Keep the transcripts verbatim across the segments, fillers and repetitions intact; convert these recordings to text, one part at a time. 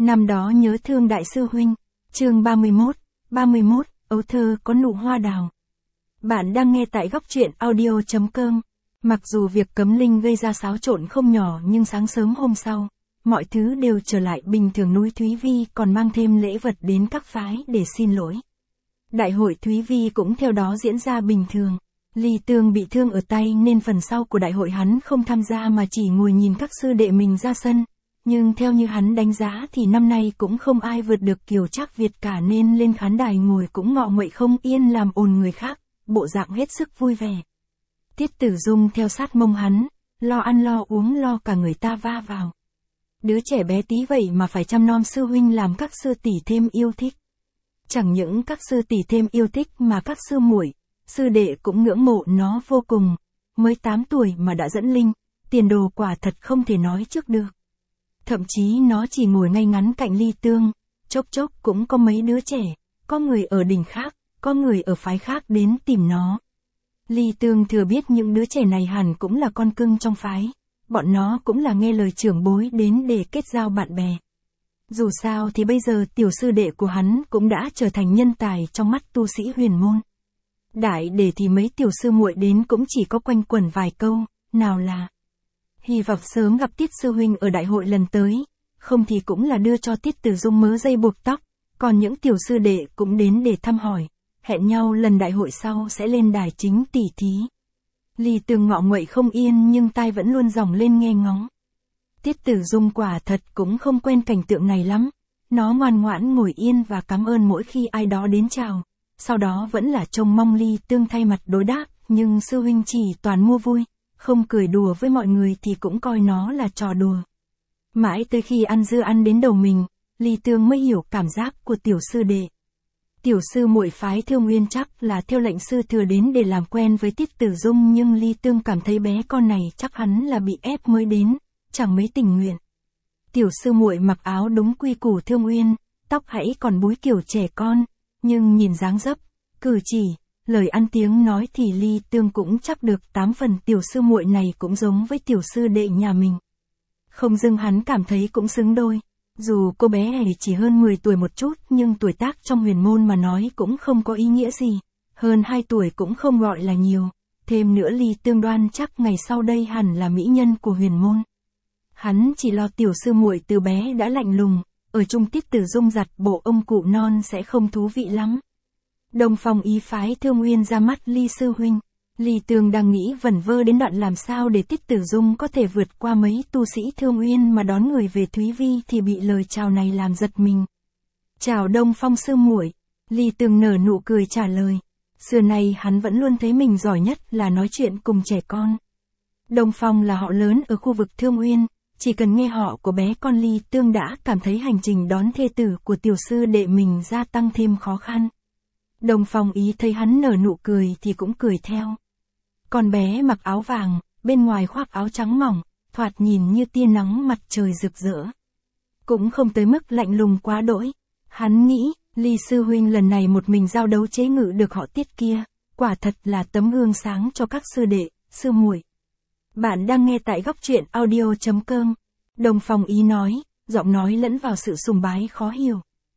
Năm đó nhớ thương đại sư huynh, chương ba mươi mốt, ba mươi mốt, ấu thơ có nụ hoa đào. Bạn đang nghe tại góc truyện audio chấm com. Mặc dù việc cấm linh gây ra xáo trộn không nhỏ nhưng sáng sớm hôm sau, mọi thứ đều trở lại bình thường. Núi Thúy Vi còn mang thêm lễ vật đến các phái để xin lỗi. Đại hội Thúy Vi cũng theo đó diễn ra bình thường. Ly Tương bị thương ở tay nên phần sau của đại hội hắn không tham gia mà chỉ ngồi nhìn các sư đệ mình ra sân. Nhưng theo như hắn đánh giá thì năm nay cũng không ai vượt được Kiều Trác Việt cả nên lên khán đài ngồi cũng ngọ nguậy không yên làm ồn người khác, bộ dạng hết sức vui vẻ. Tiết Tử Dung theo sát mông hắn, lo ăn lo uống lo cả người ta va vào. Đứa trẻ bé tí vậy mà phải chăm nom sư huynh làm các sư tỷ thêm yêu thích. Chẳng những các sư tỷ thêm yêu thích mà các sư muội, sư đệ cũng ngưỡng mộ nó vô cùng. Mới tám tuổi mà đã dẫn linh, tiền đồ quả thật không thể nói trước được. Thậm chí nó chỉ ngồi ngay ngắn cạnh Ly Tương, chốc chốc cũng có mấy đứa trẻ, có người ở đỉnh khác, có người ở phái khác đến tìm nó. Ly Tương thừa biết những đứa trẻ này hẳn cũng là con cưng trong phái, bọn nó cũng là nghe lời trưởng bối đến để kết giao bạn bè. Dù sao thì bây giờ tiểu sư đệ của hắn cũng đã trở thành nhân tài trong mắt tu sĩ huyền môn. Đại để thì mấy tiểu sư muội đến cũng chỉ có quanh quẩn vài câu, nào là hy vọng sớm gặp Tiết sư huynh ở đại hội lần tới, không thì cũng là đưa cho Tiết Tử Dung mớ dây buộc tóc, còn những tiểu sư đệ cũng đến để thăm hỏi, hẹn nhau lần đại hội sau sẽ lên đài chính tỉ thí. Ly Tương ngọ nguậy không yên nhưng tai vẫn luôn dòng lên nghe ngóng. Tiết Tử Dung quả thật cũng không quen cảnh tượng này lắm, nó ngoan ngoãn ngồi yên và cảm ơn mỗi khi ai đó đến chào, sau đó vẫn là trông mong Ly Tương thay mặt đối đáp, nhưng sư huynh chỉ toàn mua vui. Không cười đùa với mọi người thì cũng coi nó là trò đùa. Mãi tới khi ăn dưa ăn đến đầu mình, Ly Tương mới hiểu cảm giác của tiểu sư đệ. Tiểu sư muội phái Thương Nguyên chắc là theo lệnh sư thừa đến để làm quen với Tiết Tử Dung, nhưng Ly Tương cảm thấy bé con này chắc hắn là bị ép mới đến, chẳng mấy tình nguyện. Tiểu sư muội mặc áo đúng quy củ Thương Nguyên, tóc hãy còn búi kiểu trẻ con, nhưng nhìn dáng dấp, cử chỉ, lời ăn tiếng nói thì Ly Tương cũng chắc được tám phần tiểu sư muội này cũng giống với tiểu sư đệ nhà mình. Không dưng hắn cảm thấy cũng xứng đôi. Dù cô bé này chỉ hơn mười tuổi một chút nhưng tuổi tác trong huyền môn mà nói cũng không có ý nghĩa gì. Hơn hai tuổi cũng không gọi là nhiều. Thêm nữa Ly Tương đoan chắc ngày sau đây hẳn là mỹ nhân của huyền môn. Hắn chỉ lo tiểu sư muội từ bé đã lạnh lùng, ở chung Tiết Tử Dung giặt bộ ông cụ non sẽ không thú vị lắm. Đồng Phong ý phái Thương Nguyên ra mắt Ly sư huynh. Ly Tương đang nghĩ vẩn vơ đến đoạn làm sao để Tiết Tử Dung có thể vượt qua mấy tu sĩ Thương Nguyên mà đón người về Thúy Vi thì bị lời chào này làm giật mình. Chào Đông Phong sư muội. Ly Tương nở nụ cười trả lời. Xưa nay hắn vẫn luôn thấy mình giỏi nhất là nói chuyện cùng trẻ con. Đông Phong là họ lớn ở khu vực Thương Nguyên, chỉ cần nghe họ của bé con Ly Tương đã cảm thấy hành trình đón thê tử của tiểu sư đệ mình gia tăng thêm khó khăn. Đồng Phong ý thấy hắn nở nụ cười thì cũng cười theo. Con bé mặc áo vàng, bên ngoài khoác áo trắng mỏng, thoạt nhìn như tia nắng mặt trời rực rỡ. Cũng không tới mức lạnh lùng quá đỗi. Hắn nghĩ, Ly sư huynh lần này một mình giao đấu chế ngự được họ Tiết kia, quả thật là tấm gương sáng cho các sư đệ, sư muội. Bạn đang nghe tại góc truyện audio chấm com. Đồng Phong ý nói, giọng nói lẫn vào sự sùng bái khó hiểu.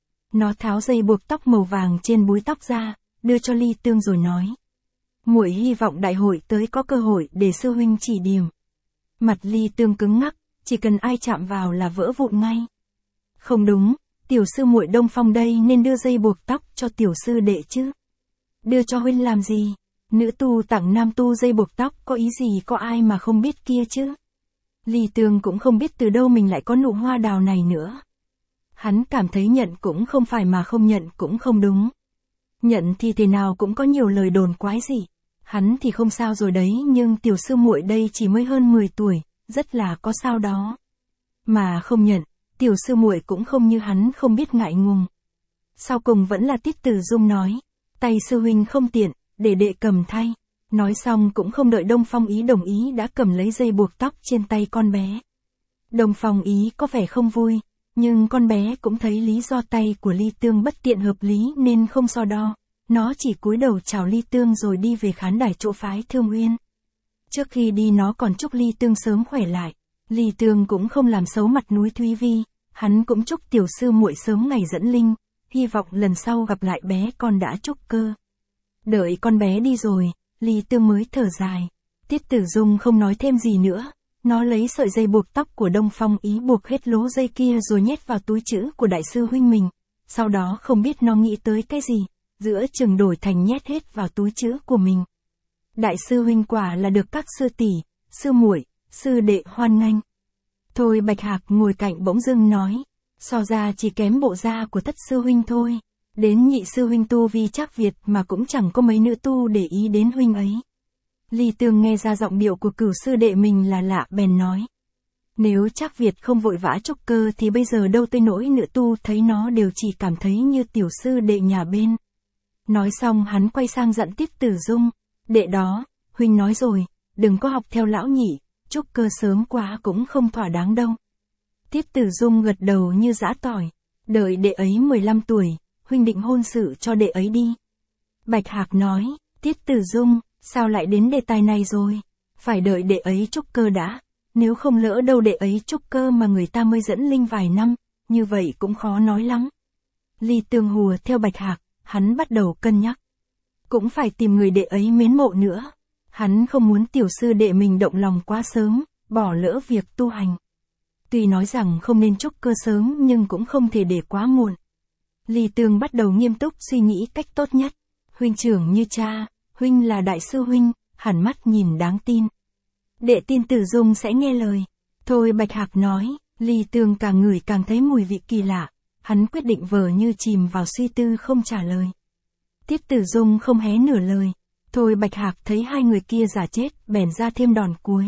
Nó tháo dây buộc tóc màu vàng trên búi tóc ra, đưa cho Ly Tương rồi nói. Muội hy vọng đại hội tới có cơ hội để sư huynh chỉ điểm. Mặt Ly Tương cứng ngắc, chỉ cần ai chạm vào là vỡ vụn ngay. Không đúng, tiểu sư muội Đông Phong đây nên đưa dây buộc tóc cho tiểu sư đệ chứ. Đưa cho huynh làm gì? Nữ tu tặng nam tu dây buộc tóc có ý gì, có ai mà không biết kia chứ. Ly Tương cũng không biết từ đâu mình lại có nụ hoa đào này nữa. Hắn cảm thấy nhận cũng không phải mà không nhận cũng không đúng. Nhận thì thế nào cũng có nhiều lời đồn quái gì. Hắn thì không sao rồi đấy, nhưng tiểu sư muội đây chỉ mới hơn mười tuổi, rất là có sao đó. Mà không nhận, tiểu sư muội cũng không như hắn không biết ngại ngùng. Sau cùng vẫn là Tiết Tử Dung nói, tay sư huynh không tiện, để đệ cầm thay. Nói xong cũng không đợi Đông Phong ý đồng ý đã cầm lấy dây buộc tóc trên tay con bé. Đông Phong ý có vẻ không vui. Nhưng con bé cũng thấy lý do tay của Ly Tương bất tiện hợp lý nên không so đo. Nó chỉ cúi đầu chào Ly Tương rồi đi về khán đài chỗ phái Thương Nguyên. Trước khi đi nó còn chúc Ly Tương sớm khỏe lại. Ly Tương cũng không làm xấu mặt núi Thúy Vi, hắn cũng chúc tiểu sư muội sớm ngày dẫn linh, hy vọng lần sau gặp lại bé con đã trúc cơ. Đợi con bé đi rồi, Ly Tương mới thở dài. Tiết Tử Dung không nói thêm gì nữa, nó lấy sợi dây buộc tóc của Đông Phong Ý buộc hết lỗ dây kia rồi nhét vào túi trữ của đại sư huynh mình, sau đó không biết nó nghĩ tới cái gì, giữa chừng đổi thành nhét hết vào túi trữ của mình. Đại sư huynh quả là được các sư tỷ, sư muội, sư đệ hoan nghênh. Thôi Bạch Hạc ngồi cạnh bỗng dưng nói, so ra chỉ kém bộ da của thất sư huynh thôi, đến nhị sư huynh tu vi Trác Việt mà cũng chẳng có mấy nữ tu để ý đến huynh ấy. Ly Tương nghe ra giọng điệu của cửu sư đệ mình là lạ bèn nói. Nếu Trác Việt không vội vã trúc cơ thì bây giờ đâu tới nỗi nữ tu thấy nó đều chỉ cảm thấy như tiểu sư đệ nhà bên. Nói xong hắn quay sang dặn Tiết Tử Dung, đệ đó, huynh nói rồi, đừng có học theo lão nhị, trúc cơ sớm quá cũng không thỏa đáng đâu. Tiết Tử Dung gật đầu như giã tỏi, đợi đệ ấy mười lăm tuổi, huynh định hôn sự cho đệ ấy đi. Bạch Hạc nói, Tiết Tử Dung, sao lại đến đề tài này rồi, phải đợi đệ ấy trúc cơ đã, nếu không lỡ đâu đệ ấy trúc cơ mà người ta mới dẫn linh vài năm, như vậy cũng khó nói lắm. Ly Tương hùa theo Bạch Hạc, hắn bắt đầu cân nhắc. Cũng phải tìm người đệ ấy mến mộ nữa. Hắn không muốn tiểu sư đệ mình động lòng quá sớm, bỏ lỡ việc tu hành. Tuy nói rằng không nên trúc cơ sớm nhưng cũng không thể để quá muộn. Ly Tương bắt đầu nghiêm túc suy nghĩ cách tốt nhất. Huynh trưởng như cha, huynh là đại sư huynh, hẳn mắt nhìn đáng tin. Đệ tin Tử Dung sẽ nghe lời. Thôi Bạch Hạc nói, Ly Tương càng ngửi càng thấy mùi vị kỳ lạ. Hắn quyết định vờ như chìm vào suy tư không trả lời. Tiết Tử Dung không hé nửa lời. Thôi Bạch Hạc thấy hai người kia giả chết, bèn ra thêm đòn cuối.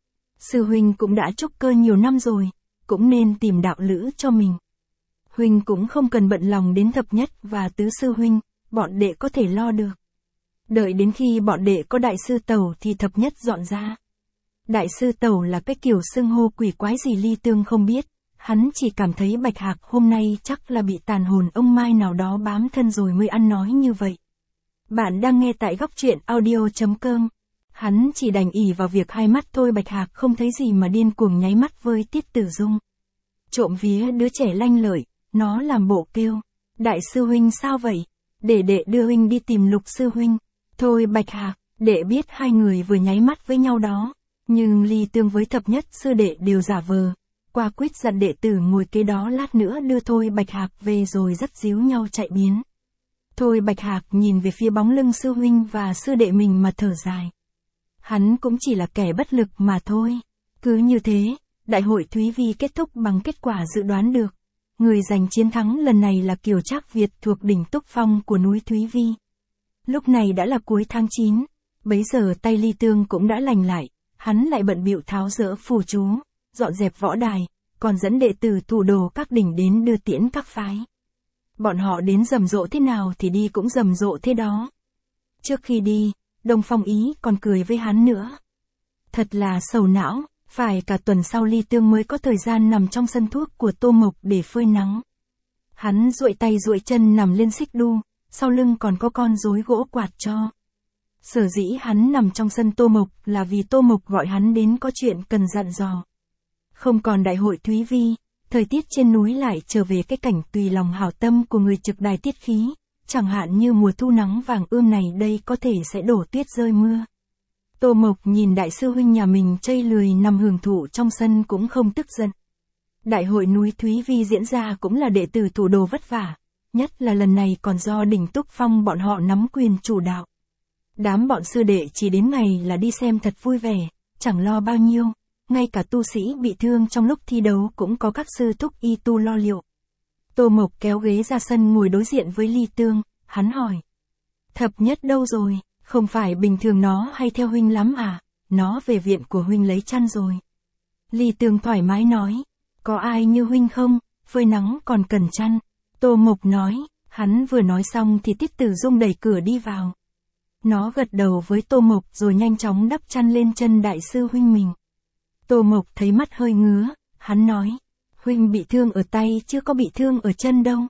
Sư huynh cũng đã trúc cơ nhiều năm rồi, cũng nên tìm đạo lữ cho mình. Huynh cũng không cần bận lòng đến thập nhất và tứ sư huynh, bọn đệ có thể lo được. Đợi đến khi bọn đệ có đại sư tẩu thì thập nhất dọn ra. Đại sư tẩu là cái kiểu xưng hô quỷ quái gì Ly Tương không biết, hắn chỉ cảm thấy Bạch Hạc hôm nay chắc là bị tàn hồn ông Mai nào đó bám thân rồi mới ăn nói như vậy. Bạn đang nghe tại góc truyện audio chấm com. Hắn chỉ đành ỷ vào việc hai mắt Thôi Bạch Hạc không thấy gì mà điên cuồng nháy mắt với Tiết Tử Dung. Trộm vía đứa trẻ lanh lợi, nó làm bộ kêu. Đại sư huynh sao vậy? Để đệ đưa huynh đi tìm Lục sư huynh. Thôi Bạch Hạc, đệ biết hai người vừa nháy mắt với nhau đó. Nhưng Ly Tương với thập nhất sư đệ đều giả vờ. Qua quyết dặn đệ tử ngồi kế đó lát nữa đưa Thôi Bạch Hạc về rồi dắt díu nhau chạy biến. Thôi Bạch Hạc nhìn về phía bóng lưng sư huynh và sư đệ mình mà thở dài. Hắn cũng chỉ là kẻ bất lực mà thôi. Cứ như thế, đại hội Thúy Vi kết thúc bằng kết quả dự đoán được. Người giành chiến thắng lần này là Kiều Trác Việt thuộc đỉnh Túc Phong của núi Thúy Vi. Lúc này đã là cuối tháng chín, bấy giờ tay Ly Tương cũng đã lành lại, hắn lại bận bịu tháo dỡ phù chú, dọn dẹp võ đài, còn dẫn đệ tử thủ đồ các đỉnh đến đưa tiễn các phái. Bọn họ đến rầm rộ thế nào thì đi cũng rầm rộ thế đó. Trước khi đi, Đông Phong Ý còn cười với hắn nữa. Thật là sầu não, phải cả tuần sau Ly Tương mới có thời gian nằm trong sân thuốc của Tô Mộc để phơi nắng. Hắn duỗi tay duỗi chân nằm lên xích đu, sau lưng còn có con rối gỗ quạt cho. Sở dĩ hắn nằm trong sân Tô Mộc là vì Tô Mộc gọi hắn đến có chuyện cần dặn dò. Không còn đại hội Thúy Vi, thời tiết trên núi lại trở về cái cảnh tùy lòng hảo tâm của người trực đài tiết khí, chẳng hạn như mùa thu nắng vàng ươm này đây có thể sẽ đổ tuyết rơi mưa. Tô Mộc nhìn đại sư huynh nhà mình chây lười nằm hưởng thụ trong sân cũng không tức giận. Đại hội núi Thúy Vi diễn ra cũng là đệ tử thủ đồ vất vả, nhất là lần này còn do đỉnh Túc Phong bọn họ nắm quyền chủ đạo. Đám bọn sư đệ chỉ đến ngày là đi xem thật vui vẻ, chẳng lo bao nhiêu, ngay cả tu sĩ bị thương trong lúc thi đấu cũng có các sư thúc y tu lo liệu. Tô Mộc kéo ghế ra sân ngồi đối diện với Ly Tương, hắn hỏi. Thập nhất đâu rồi, không phải bình thường nó hay theo huynh lắm à, nó về viện của huynh lấy chăn rồi. Ly Tương thoải mái nói, có ai như huynh không, phơi nắng còn cần chăn. Tô Mộc nói, hắn vừa nói xong thì Tiết Tử Dung đẩy cửa đi vào. Nó gật đầu với Tô Mộc rồi nhanh chóng đắp chăn lên chân đại sư huynh mình. Tô Mộc thấy mắt hơi ngứa, hắn nói, huynh bị thương ở tay chứ có bị thương ở chân đâu.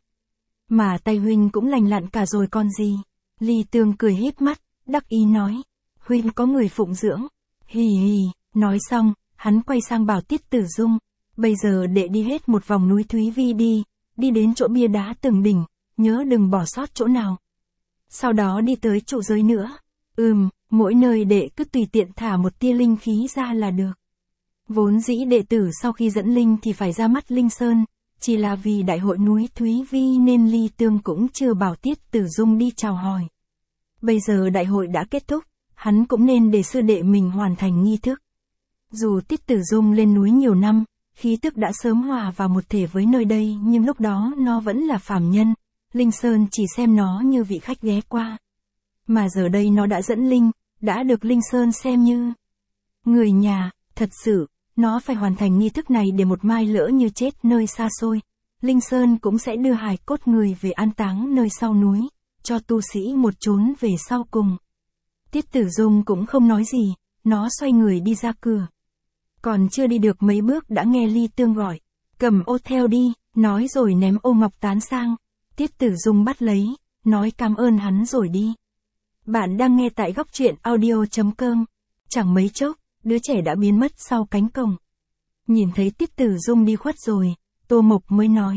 Mà tay huynh cũng lành lặn cả rồi còn gì. Ly Tương cười híp mắt, đắc ý nói, huynh có người phụng dưỡng. Hì hì, nói xong, hắn quay sang bảo Tiết Tử Dung, Bây giờ đệ đi hết một vòng núi Thúy Vi đi, đi đến chỗ bia đá từng đỉnh, nhớ đừng bỏ sót chỗ nào. Sau đó đi tới trụ giới nữa. Ừm, mỗi nơi đệ cứ tùy tiện thả một tia linh khí ra là được. Vốn dĩ đệ tử sau khi dẫn linh thì phải ra mắt Linh Sơn, chỉ là vì đại hội núi Thúy Vi nên Ly Tương cũng chưa bảo Tiết Tử Dung đi chào hỏi. Bây giờ đại hội đã kết thúc, hắn cũng nên để sư đệ mình hoàn thành nghi thức. Dù Tiết Tử Dung lên núi nhiều năm, khí tức đã sớm hòa vào một thể với nơi đây nhưng lúc đó nó vẫn là phàm nhân, Linh Sơn chỉ xem nó như vị khách ghé qua. Mà giờ đây nó đã dẫn linh, đã được Linh Sơn xem như người nhà, thật sự, nó phải hoàn thành nghi thức này để một mai lỡ như chết nơi xa xôi. Linh Sơn cũng sẽ đưa hài cốt người về an táng nơi sau núi, cho tu sĩ một chốn về sau cùng. Tiết Tử Dung cũng không nói gì, nó xoay người đi ra cửa. Còn chưa đi được mấy bước đã nghe Ly Tương gọi, cầm ô theo đi, nói rồi ném ô ngọc tán sang. Tiết Tử Dung bắt lấy, nói cảm ơn hắn rồi đi. Bạn đang nghe tại góc truyện audio chấm com. Chẳng mấy chốc, đứa trẻ đã biến mất sau cánh cổng. Nhìn thấy Tiết Tử Dung đi khuất rồi, Tô Mộc mới nói.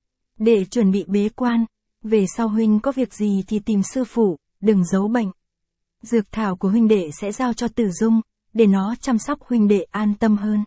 Để chuẩn bị bế quan, về sau huynh có việc gì thì tìm sư phụ, đừng giấu bệnh. Dược thảo của huynh đệ sẽ giao cho Tử Dung, để nó chăm sóc huynh đệ an tâm hơn.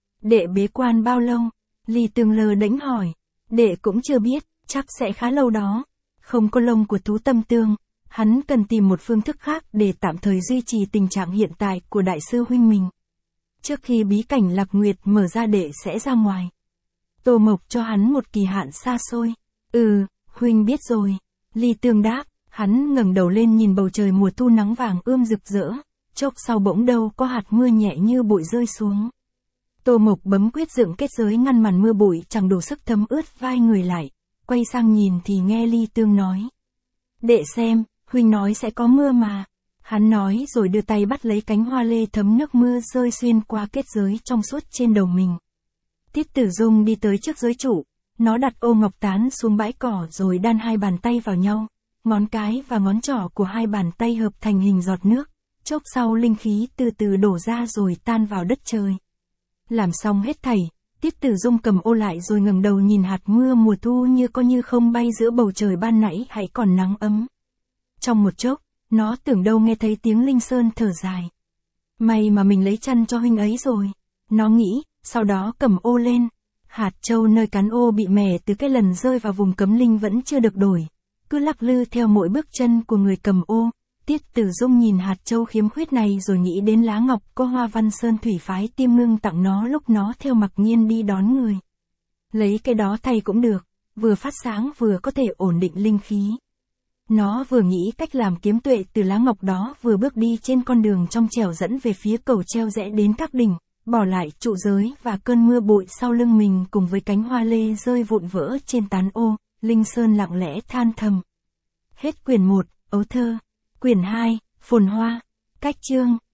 Đệ bế quan bao lâu? Ly Tương lơ đễnh hỏi. Đệ cũng chưa biết, chắc sẽ khá lâu đó. Không có lông của thú tâm tương, hắn cần tìm một phương thức khác để tạm thời duy trì tình trạng hiện tại của đại sư huynh mình. Trước khi bí cảnh Lạc Nguyệt mở ra đệ sẽ ra ngoài. Tô Mộc cho hắn một kỳ hạn xa xôi. Ừ, huynh biết rồi. Ly Tương đáp, hắn ngẩng đầu lên nhìn bầu trời mùa thu nắng vàng ươm rực rỡ, chốc sau bỗng đâu có hạt mưa nhẹ như bụi rơi xuống. Tô Mộc bấm quyết dựng kết giới ngăn màn mưa bụi chẳng đủ sức thấm ướt vai người lại, quay sang nhìn thì nghe Ly Tương nói. Đệ xem, huynh nói sẽ có mưa mà. Hắn nói rồi đưa tay bắt lấy cánh hoa lê thấm nước mưa rơi xuyên qua kết giới trong suốt trên đầu mình. Tiết Tử Dung đi tới trước giới trụ, nó đặt ô ngọc tán xuống bãi cỏ rồi đan hai bàn tay vào nhau, ngón cái và ngón trỏ của hai bàn tay hợp thành hình giọt nước, chốc sau linh khí từ từ đổ ra rồi tan vào đất trời. Làm xong hết thảy, Tiết Tử Dung cầm ô lại rồi ngẩng đầu nhìn hạt mưa mùa thu như có như không bay giữa bầu trời ban nãy hãy còn nắng ấm. Trong một chốc, nó tưởng đâu nghe thấy tiếng Linh Sơn thở dài. May mà mình lấy chăn cho huynh ấy rồi. Nó nghĩ, sau đó cầm ô lên. Hạt châu nơi cán ô bị mẻ từ cái lần rơi vào vùng cấm linh vẫn chưa được đổi. Cứ lắc lư theo mỗi bước chân của người cầm ô. Tiết Tử Dung nhìn hạt châu khiếm khuyết này rồi nghĩ đến lá ngọc có hoa văn sơn thủy phái Tiêm Ngưng tặng nó lúc nó theo Mặc Nhiên đi đón người. Lấy cái đó thay cũng được, vừa phát sáng vừa có thể ổn định linh khí. Nó vừa nghĩ cách làm kiếm tuệ từ lá ngọc đó vừa bước đi trên con đường trong trẻo dẫn về phía cầu treo rẽ đến các đỉnh, bỏ lại trụ giới và cơn mưa bụi sau lưng mình cùng với cánh hoa lê rơi vụn vỡ trên tán ô. Linh Sơn lặng lẽ than thầm. Hết quyển một, ấu thơ. Quyển hai, phồn hoa. Cách chương.